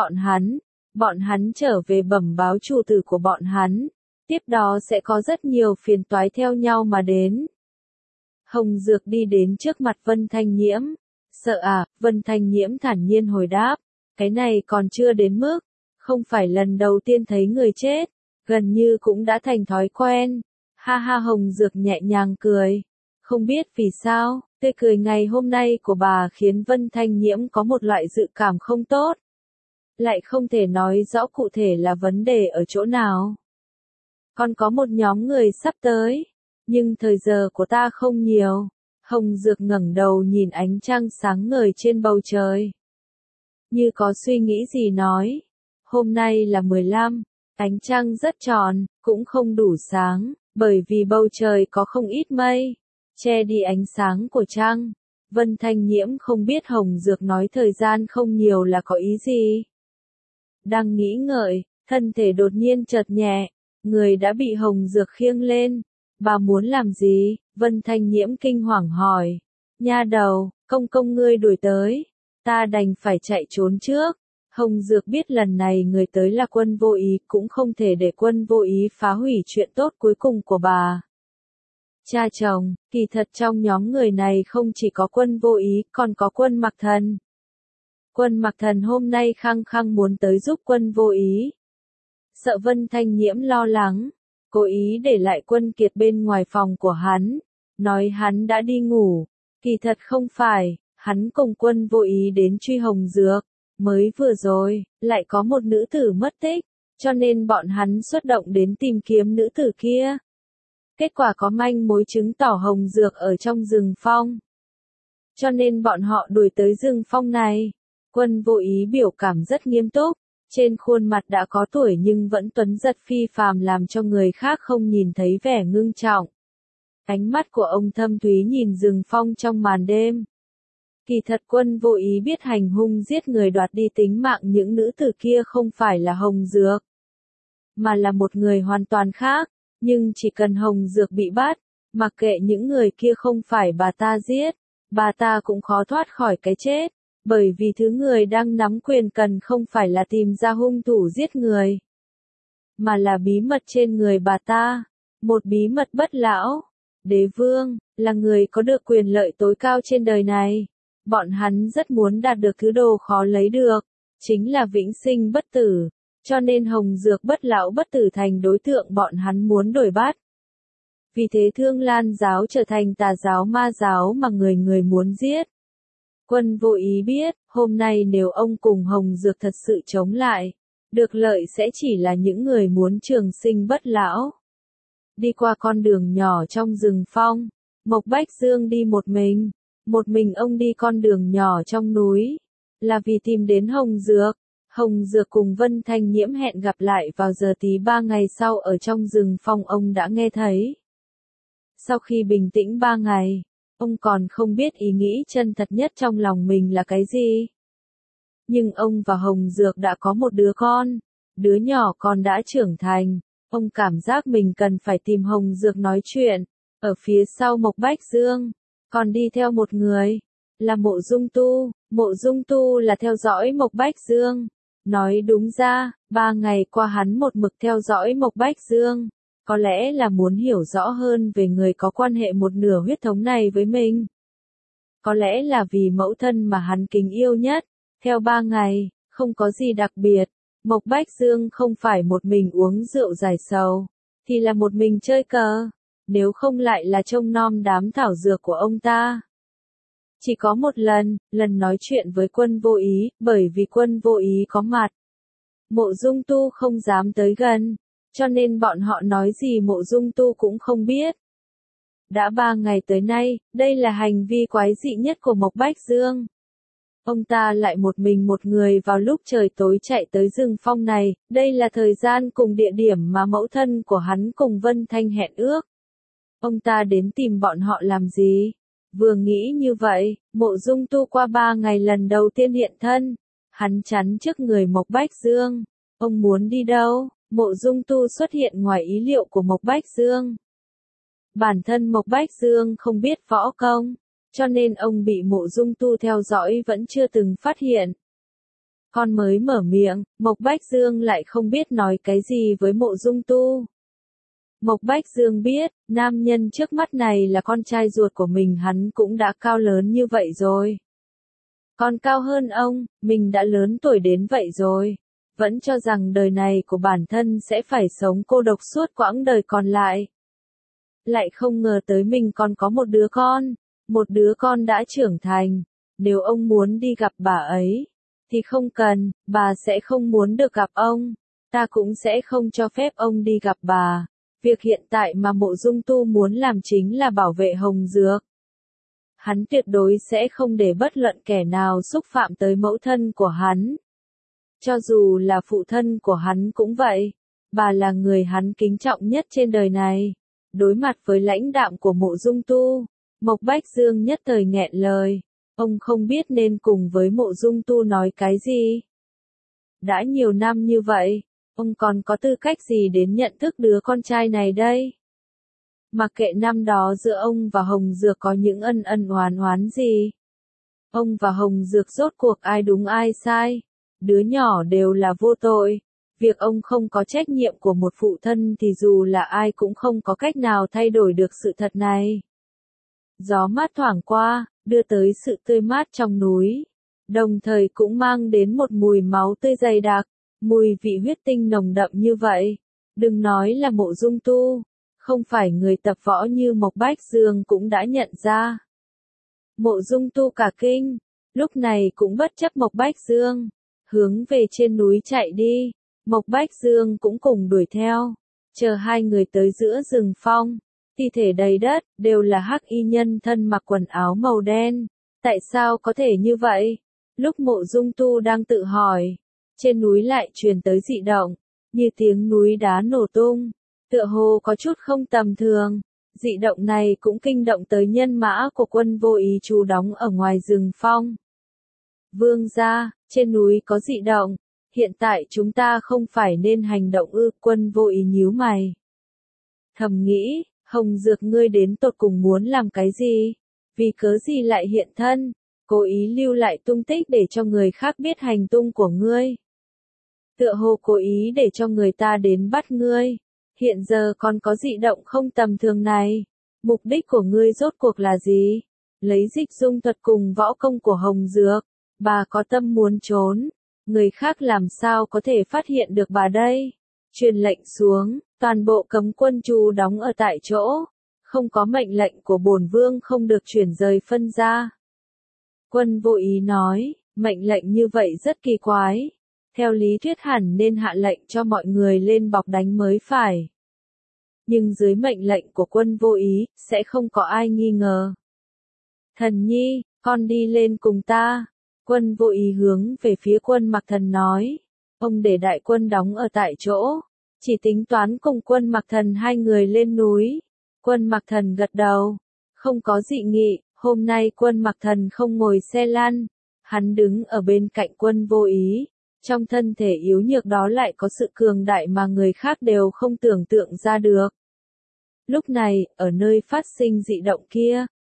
bọn hắn trở về bẩm báo chủ tử của bọn hắn, tiếp đó sẽ có rất nhiều phiền toái theo nhau mà đến. Hồng Dược đi đến trước mặt Vân Thanh Nhiễm. Sợ à? Vân Thanh Nhiễm thản nhiên hồi đáp. Cái này còn chưa đến mức. Không phải lần đầu tiên thấy người chết. Gần như cũng đã thành thói quen. Ha ha, Hồng Dược nhẹ nhàng cười. Không biết vì sao, tươi cười ngày hôm nay của bà khiến Vân Thanh Nhiễm có một loại dự cảm không tốt. Lại không thể nói rõ cụ thể là vấn đề ở chỗ nào. Còn có một nhóm người sắp tới. Nhưng thời giờ của ta không nhiều. Hồng Dược ngẩng đầu nhìn ánh trăng sáng ngời trên bầu trời. Như có suy nghĩ gì nói. Hôm nay là 15, ánh trăng rất tròn, cũng không đủ sáng, bởi vì bầu trời có không ít mây, che đi ánh sáng của trăng. Vân Thanh Nhiễm không biết Hồng Dược nói thời gian không nhiều là có ý gì. Đang nghĩ ngợi, thân thể đột nhiên chợt nhẹ, người đã bị Hồng Dược khiêng lên. Bà muốn làm gì? Vân Thanh Nhiễm kinh hoàng hỏi. Nha đầu, công công ngươi đuổi tới. Ta đành phải chạy trốn trước. Hồng Dược biết lần này người tới là Quân Vô Ý, cũng không thể để Quân Vô Ý phá hủy chuyện tốt cuối cùng của bà. Cha chồng, kỳ thật trong nhóm người này không chỉ có Quân Vô Ý, còn có Quân Mặc Thần. Quân Mặc Thần hôm nay khăng khăng muốn tới giúp Quân Vô Ý. Sợ Vân Thanh Nhiễm lo lắng, cố ý để lại Quân Kiệt bên ngoài phòng của hắn, nói hắn đã đi ngủ. Kỳ thật không phải, hắn cùng Quân Vô Ý đến truy Hồng Dược. Mới vừa rồi, lại có một nữ tử mất tích, cho nên bọn hắn xuất động đến tìm kiếm nữ tử kia. Kết quả có manh mối chứng tỏ Hồng Dược ở trong rừng phong. Cho nên bọn họ đuổi tới rừng phong này. Quân Vô Ý biểu cảm rất nghiêm túc, trên khuôn mặt đã có tuổi nhưng vẫn tuấn giật phi phàm làm cho người khác không nhìn thấy vẻ ngưng trọng. Ánh mắt của ông thâm thúy nhìn rừng phong trong màn đêm. Kỳ thật Quân Vô Ý biết hành hung giết người đoạt đi tính mạng những nữ tử kia không phải là Hồng Dược, mà là một người hoàn toàn khác, nhưng chỉ cần Hồng Dược bị bắt, mặc kệ những người kia không phải bà ta giết, bà ta cũng khó thoát khỏi cái chết, bởi vì thứ người đang nắm quyền cần không phải là tìm ra hung thủ giết người, mà là bí mật trên người bà ta, một bí mật bất lão. Đế vương, là người có được quyền lợi tối cao trên đời này. Bọn hắn rất muốn đạt được thứ đồ khó lấy được, chính là vĩnh sinh bất tử, cho nên Hồng Dược bất lão bất tử thành đối tượng bọn hắn muốn đuổi bắt. Vì thế Thương Lan giáo trở thành tà giáo ma giáo mà người người muốn giết. Quân Vô Ý biết, hôm nay nếu ông cùng Hồng Dược thật sự chống lại, được lợi sẽ chỉ là những người muốn trường sinh bất lão. Đi qua con đường nhỏ trong rừng phong, Mộc Bách Dương đi một mình ông đi con đường nhỏ trong núi, là vì tìm đến Hồng Dược. Hồng Dược cùng Vân Thanh Nhiễm hẹn gặp lại vào giờ tí 3 ngày sau ở trong rừng phong ông đã nghe thấy. Sau khi bình tĩnh 3 ngày, ông còn không biết ý nghĩ chân thật nhất trong lòng mình là cái gì. Nhưng ông và Hồng Dược đã có một đứa con, đứa nhỏ con đã trưởng thành, ông cảm giác mình cần phải tìm Hồng Dược nói chuyện. Ở phía sau Mộc Bách Dương, còn đi theo một người, Là Mộ Dung Tu. Mộ Dung Tu là theo dõi Mộc Bách Dương. Nói đúng ra, 3 ngày qua hắn một mực theo dõi Mộc Bách Dương. Có lẽ là muốn hiểu rõ hơn về người có quan hệ một nửa huyết thống này với mình. Có lẽ là vì mẫu thân mà hắn kính yêu nhất. Theo 3 ngày, không có gì đặc biệt. Mộc Bách Dương không phải một mình uống rượu giải sầu, thì là một mình chơi cờ. Nếu không lại là trông nom đám thảo dược của ông ta. Chỉ có một lần nói chuyện với Quân Vô Ý, bởi vì Quân Vô Ý có mặt. Mộ Dung Tu không dám tới gần, cho nên bọn họ nói gì Mộ Dung Tu cũng không biết. Đã 3 ngày tới nay, đây là hành vi quái dị nhất của Mộc Bách Dương. Ông ta lại một mình một người vào lúc trời tối chạy tới rừng phong này, đây là thời gian cùng địa điểm mà mẫu thân của hắn cùng Vân Thanh hẹn ước. Ông ta đến tìm bọn họ làm gì? Vừa nghĩ như vậy, Mộ Dung Tu qua 3 ngày lần đầu tiên hiện thân. Hắn chắn trước người Mộc Bách Dương. Ông muốn đi đâu? Mộ Dung Tu xuất hiện ngoài ý liệu của Mộc Bách Dương. Bản thân Mộc Bách Dương không biết võ công, cho nên ông bị Mộ Dung Tu theo dõi vẫn chưa từng phát hiện. Con mới mở miệng, Mộc Bách Dương lại không biết nói cái gì với Mộ Dung Tu. Mộc Bách Dương biết, nam nhân trước mắt này là con trai ruột của mình, hắn cũng đã cao lớn như vậy rồi. Còn cao hơn ông, mình đã lớn tuổi đến vậy rồi. Vẫn cho rằng đời này của bản thân sẽ phải sống cô độc suốt quãng đời còn lại. Lại không ngờ tới mình còn có một đứa con đã trưởng thành. Nếu ông muốn đi gặp bà ấy, thì không cần, bà sẽ không muốn được gặp ông. Ta cũng sẽ không cho phép ông đi gặp bà. Việc hiện tại mà Mộ Dung Tu muốn làm chính là bảo vệ Hồng Dược. Hắn tuyệt đối sẽ không để bất luận kẻ nào xúc phạm tới mẫu thân của hắn. Cho dù là phụ thân của hắn cũng vậy. Bà là người hắn kính trọng nhất trên đời này. Đối mặt với lãnh đạm của Mộ Dung Tu, Mộc Bách Dương nhất thời nghẹn lời. Ông không biết nên cùng với Mộ Dung Tu nói cái gì. Đã nhiều năm như vậy, ông còn có tư cách gì đến nhận thức đứa con trai này đây? Mặc kệ năm đó giữa ông và Hồng Dược có những ân ân oán oán gì. Ông và Hồng Dược rốt cuộc ai đúng ai sai. Đứa nhỏ đều là vô tội. Việc ông không có trách nhiệm của một phụ thân thì dù là ai cũng không có cách nào thay đổi được sự thật này. Gió mát thoảng qua, đưa tới sự tươi mát trong núi. Đồng thời cũng mang đến một mùi máu tươi dày đặc, mùi vị huyết tinh nồng đậm như vậy. Đừng nói là Mộ Dung Tu, không phải người tập võ như Mộc Bách Dương cũng đã nhận ra. Mộ Dung Tu cả kinh, lúc này cũng bất chấp Mộc Bách Dương, hướng về trên núi chạy đi. Mộc Bách Dương cũng cùng đuổi theo, chờ hai người tới giữa rừng phong, thi thể đầy đất, đều là hắc y nhân thân mặc quần áo màu đen. Tại sao có thể như vậy? Lúc Mộ Dung Tu đang tự hỏi, trên núi lại truyền tới dị động, như tiếng núi đá nổ tung, tựa hồ có chút không tầm thường. Dị động này cũng kinh động tới nhân mã của Quân Vô Ý trú đóng ở ngoài rừng phong. Vương gia, trên núi có dị động. Hiện tại chúng ta không phải nên hành động ư? Quân Vô Ý nhíu mày. Thầm nghĩ, Hồng Dược ngươi đến tột cùng muốn làm cái gì? Vì cớ gì lại hiện thân? Cố ý lưu lại tung tích để cho người khác biết hành tung của ngươi. Tựa hồ cố ý để cho người ta đến bắt ngươi. Hiện giờ còn có dị động không tầm thường này. Mục đích của ngươi rốt cuộc là gì? Lấy dịch dung thuật cùng võ công của Hồng Dược. Bà có tâm muốn trốn. Người khác làm sao có thể phát hiện được bà đây? Truyền lệnh xuống, toàn bộ cấm quân trú đóng ở tại chỗ. Không có mệnh lệnh của bổn vương không được chuyển rời phân ra. Quân Vô Ý nói, mệnh lệnh như vậy rất kỳ quái. Theo lý thuyết hẳn nên hạ lệnh cho mọi người lên bọc đánh mới phải. Nhưng dưới mệnh lệnh của Quân Vô Ý, sẽ không có ai nghi ngờ. Thần nhi, con đi lên cùng ta. Quân Vô Ý hướng về phía Quân Mặc Thần nói. Ông để đại quân đóng ở tại chỗ. Chỉ tính toán cùng Quân Mặc Thần hai người lên núi. Quân Mặc Thần gật đầu. Không có dị nghị, hôm nay Quân Mặc Thần không ngồi xe lăn. Hắn đứng ở bên cạnh Quân Vô Ý. Trong thân thể yếu nhược đó lại có sự cường đại mà người khác đều không tưởng tượng ra được. Lúc này, ở nơi phát sinh dị động kia,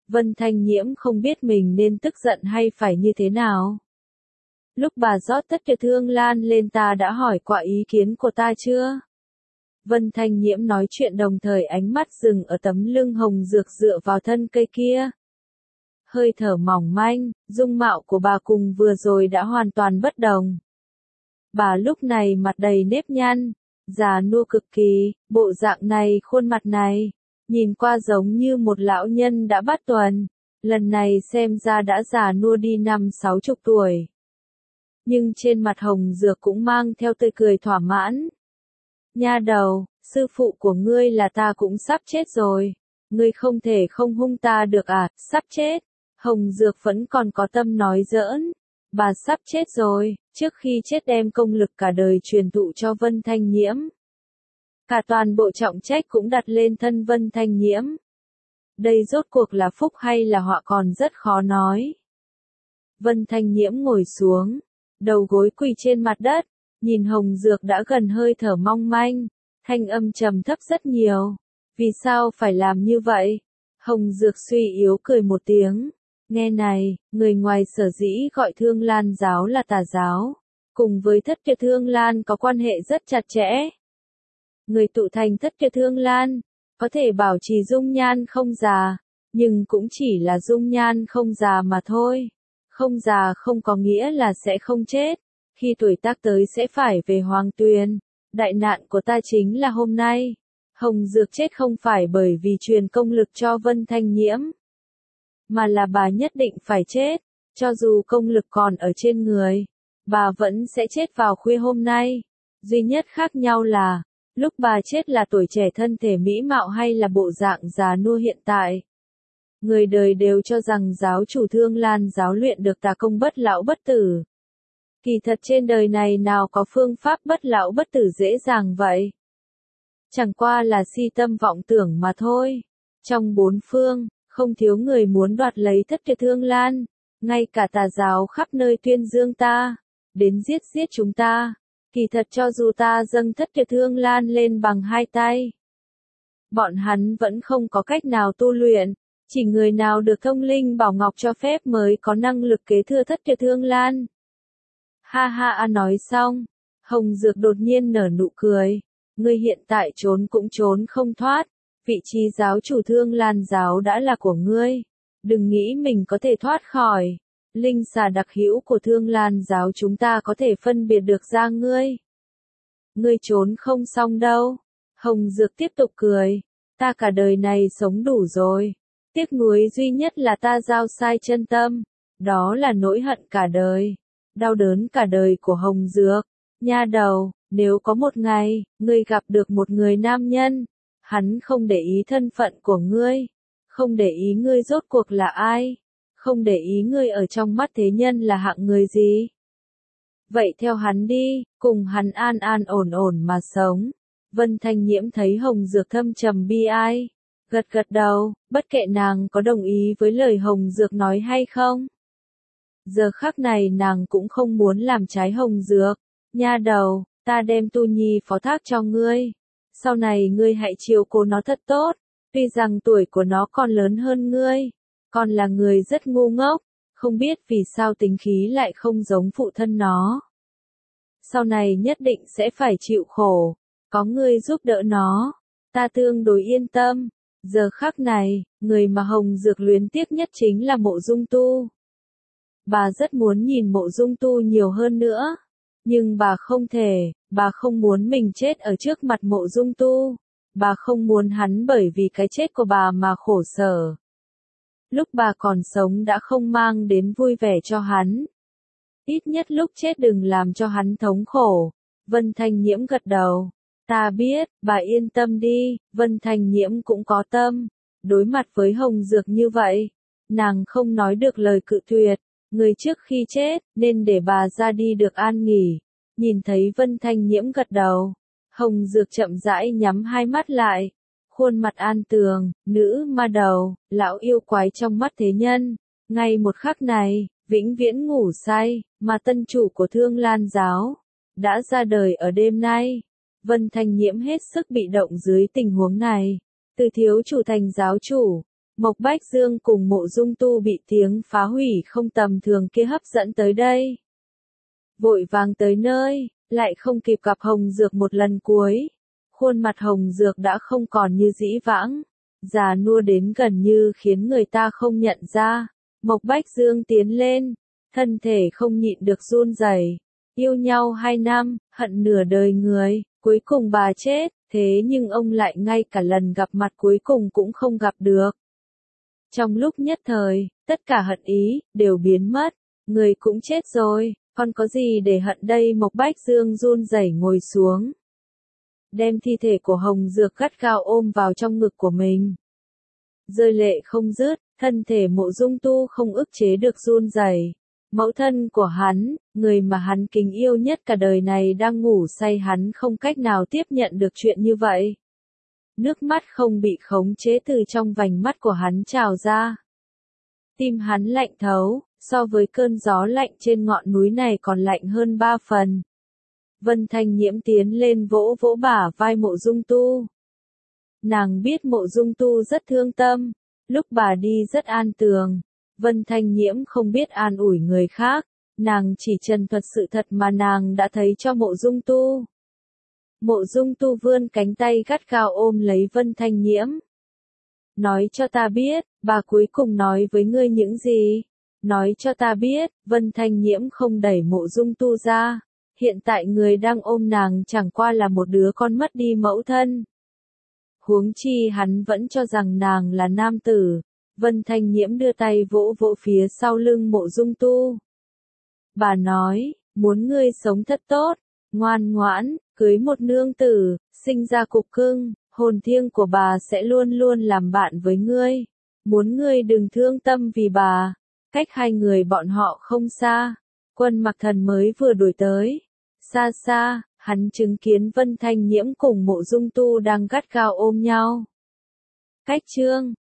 Vân Thanh Nhiễm không biết mình nên tức giận hay phải như thế nào. Lúc bà rót tất cả Thương Lan lên ta đã hỏi qua ý kiến của ta chưa? Vân Thanh Nhiễm nói chuyện đồng thời ánh mắt dừng ở tấm lưng hồng dược dựa vào thân cây kia. Hơi thở mỏng manh, dung mạo của bà cùng vừa rồi đã hoàn toàn bất đồng. Bà lúc này mặt đầy nếp nhăn, già nua cực kỳ, bộ dạng này, khuôn mặt này, nhìn qua giống như một lão nhân đã bát tuần, lần này xem ra đã già nua đi 50-60 tuổi. Nhưng trên mặt hồng dược cũng mang theo tươi cười thỏa mãn. Nha đầu, sư phụ của ngươi là ta cũng sắp chết rồi, ngươi không thể không hung ta được à, sắp chết. Hồng Dược vẫn còn có tâm nói giỡn, bà sắp chết rồi, trước khi chết đem công lực cả đời truyền thụ cho Vân Thanh Nhiễm. Cả toàn bộ trọng trách cũng đặt lên thân Vân Thanh Nhiễm. Đây rốt cuộc là phúc hay là họa còn rất khó nói. Vân Thanh Nhiễm ngồi xuống, đầu gối quỳ trên mặt đất, nhìn Hồng Dược đã gần hơi thở mong manh, thanh âm trầm thấp rất nhiều. Vì sao phải làm như vậy? Hồng Dược suy yếu cười một tiếng. Nghe này, người ngoài sở dĩ gọi Thương Lan giáo là tà giáo, cùng với Thất Kiệt Thương Lan có quan hệ rất chặt chẽ. Người tụ thành Thất Kiệt Thương Lan, có thể bảo trì dung nhan không già, nhưng cũng chỉ là dung nhan không già mà thôi. Không già không có nghĩa là sẽ không chết, khi tuổi tác tới sẽ phải về Hoàng Tuyền. Đại nạn của ta chính là hôm nay. Hồng Dược chết không phải bởi vì truyền công lực cho Vân Thanh Nhiễm, mà là bà nhất định phải chết, cho dù công lực còn ở trên người, bà vẫn sẽ chết vào khuya hôm nay. Duy nhất khác nhau là, lúc bà chết là tuổi trẻ thân thể mỹ mạo hay là bộ dạng già nua hiện tại. Người đời đều cho rằng giáo chủ Thương Lan giáo luyện được tà công bất lão bất tử. Kỳ thật trên đời này nào có phương pháp bất lão bất tử dễ dàng vậy. Chẳng qua là si tâm vọng tưởng mà thôi. Trong bốn phương, không thiếu người muốn đoạt lấy Thất Kiệt Thương Lan, ngay cả tà giáo khắp nơi tuyên dương ta, đến giết chúng ta. Kỳ thật cho dù ta dâng Thất Kiệt Thương Lan lên bằng hai tay, bọn hắn vẫn không có cách nào tu luyện, chỉ người nào được thông linh bảo ngọc cho phép mới có năng lực kế thừa Thất Kiệt Thương Lan. Ha ha, nói xong, Hồng Dược đột nhiên nở nụ cười, ngươi hiện tại trốn cũng trốn không thoát. Vị trí giáo chủ Thương Lan giáo đã là của ngươi, đừng nghĩ mình có thể thoát khỏi. Linh xà đặc hữu của Thương Lan giáo chúng ta có thể phân biệt được ra ngươi. Ngươi trốn không xong đâu. Hồng Dược tiếp tục cười, ta cả đời này sống đủ rồi. Tiếc nuối duy nhất là ta giao sai chân tâm, đó là nỗi hận cả đời, đau đớn cả đời của Hồng Dược. Nha đầu, nếu có một ngày, ngươi gặp được một người nam nhân, hắn không để ý thân phận của ngươi, không để ý ngươi rốt cuộc là ai, không để ý ngươi ở trong mắt thế nhân là hạng người gì. Vậy theo hắn đi, cùng hắn an an ổn ổn mà sống. Vân Thanh Nhiễm thấy Hồng Dược thâm trầm bi ai, gật gật đầu, bất kể nàng có đồng ý với lời Hồng Dược nói hay không. Giờ khắc này nàng cũng không muốn làm trái Hồng Dược. Nha đầu, ta đem Tu Nhi phó thác cho ngươi. Sau này ngươi hãy chiều cố nó thật tốt, tuy rằng tuổi của nó còn lớn hơn ngươi, còn là người rất ngu ngốc, không biết vì sao tính khí lại không giống phụ thân nó. Sau này nhất định sẽ phải chịu khổ, có ngươi giúp đỡ nó, ta tương đối yên tâm. Giờ khắc này, người mà Hồng Dược luyến tiếc nhất chính là Mộ Dung Tu. Bà rất muốn nhìn Mộ Dung Tu nhiều hơn nữa, nhưng bà không thể, bà không muốn mình chết ở trước mặt Mộ Dung Tu, bà không muốn hắn bởi vì cái chết của bà mà khổ sở. Lúc bà còn sống đã không mang đến vui vẻ cho hắn. Ít nhất lúc chết đừng làm cho hắn thống khổ. Vân Thanh Nhiễm gật đầu. Ta biết, bà yên tâm đi. Vân Thanh Nhiễm cũng có tâm. Đối mặt với Hồng Dược như vậy, nàng không nói được lời cự tuyệt. Người trước khi chết, nên để bà ra đi được an nghỉ. Nhìn thấy Vân Thanh Nhiễm gật đầu, Hồng Dược chậm rãi nhắm hai mắt lại. Khuôn mặt an tường, nữ ma đầu, lão yêu quái trong mắt thế nhân. Ngay một khắc này, vĩnh viễn ngủ say, mà tân chủ của Thương Lan giáo đã ra đời ở đêm nay. Vân Thanh Nhiễm hết sức bị động dưới tình huống này. Từ thiếu chủ thành giáo chủ, Mộc Bách Dương cùng Mộ Dung Tu bị tiếng phá hủy không tầm thường kia hấp dẫn tới đây. Vội vàng tới nơi, lại không kịp gặp Hồng Dược một lần cuối. Khuôn mặt Hồng Dược đã không còn như dĩ vãng, già nua đến gần như khiến người ta không nhận ra. Mộc Bách Dương tiến lên, thân thể không nhịn được run rẩy. Yêu nhau 2 năm, hận nửa đời người, cuối cùng bà chết, thế nhưng ông lại ngay cả lần gặp mặt cuối cùng cũng không gặp được. Trong lúc nhất thời, tất cả hận ý, đều biến mất, người cũng chết rồi, còn có gì để hận đây? Mộc Bách Dương run rẩy ngồi xuống, đem thi thể của Hồng Dược gắt gao ôm vào trong ngực của mình. Rơi lệ không dứt, thân thể Mộ Dung Tu không ức chế được run rẩy. Mẫu thân của hắn, người mà hắn kính yêu nhất cả đời này đang ngủ say, hắn không cách nào tiếp nhận được chuyện như vậy. Nước mắt không bị khống chế từ trong vành mắt của hắn trào ra. Tim hắn lạnh thấu, so với cơn gió lạnh trên ngọn núi này còn lạnh hơn 3 phần. Vân Thanh Nhiễm tiến lên vỗ vỗ bả vai Mộ Dung Tu. Nàng biết Mộ Dung Tu rất thương tâm, lúc bà đi rất an tường. Vân Thanh Nhiễm không biết an ủi người khác, nàng chỉ trần thuật sự thật mà nàng đã thấy cho Mộ Dung Tu. Mộ Dung Tu vươn cánh tay gắt gao ôm lấy Vân Thanh Nhiễm. Nói cho ta biết, bà cuối cùng nói với ngươi những gì? Nói cho ta biết. Vân Thanh Nhiễm không đẩy Mộ Dung Tu ra. Hiện tại người đang ôm nàng chẳng qua là một đứa con mất đi mẫu thân. Huống chi hắn vẫn cho rằng nàng là nam tử. Vân Thanh Nhiễm đưa tay vỗ vỗ phía sau lưng Mộ Dung Tu. Bà nói, muốn ngươi sống thật tốt, ngoan ngoãn, cưới một nương tử, sinh ra cục cưng, hồn thiêng của bà sẽ luôn luôn làm bạn với ngươi. Muốn ngươi đừng thương tâm vì bà. Cách hai người bọn họ không xa, Quân Mặc Thần mới vừa đuổi tới. Xa xa, hắn chứng kiến Vân Thanh Nhiễm cùng Mộ Dung Tu đang gắt gao ôm nhau. Cách chương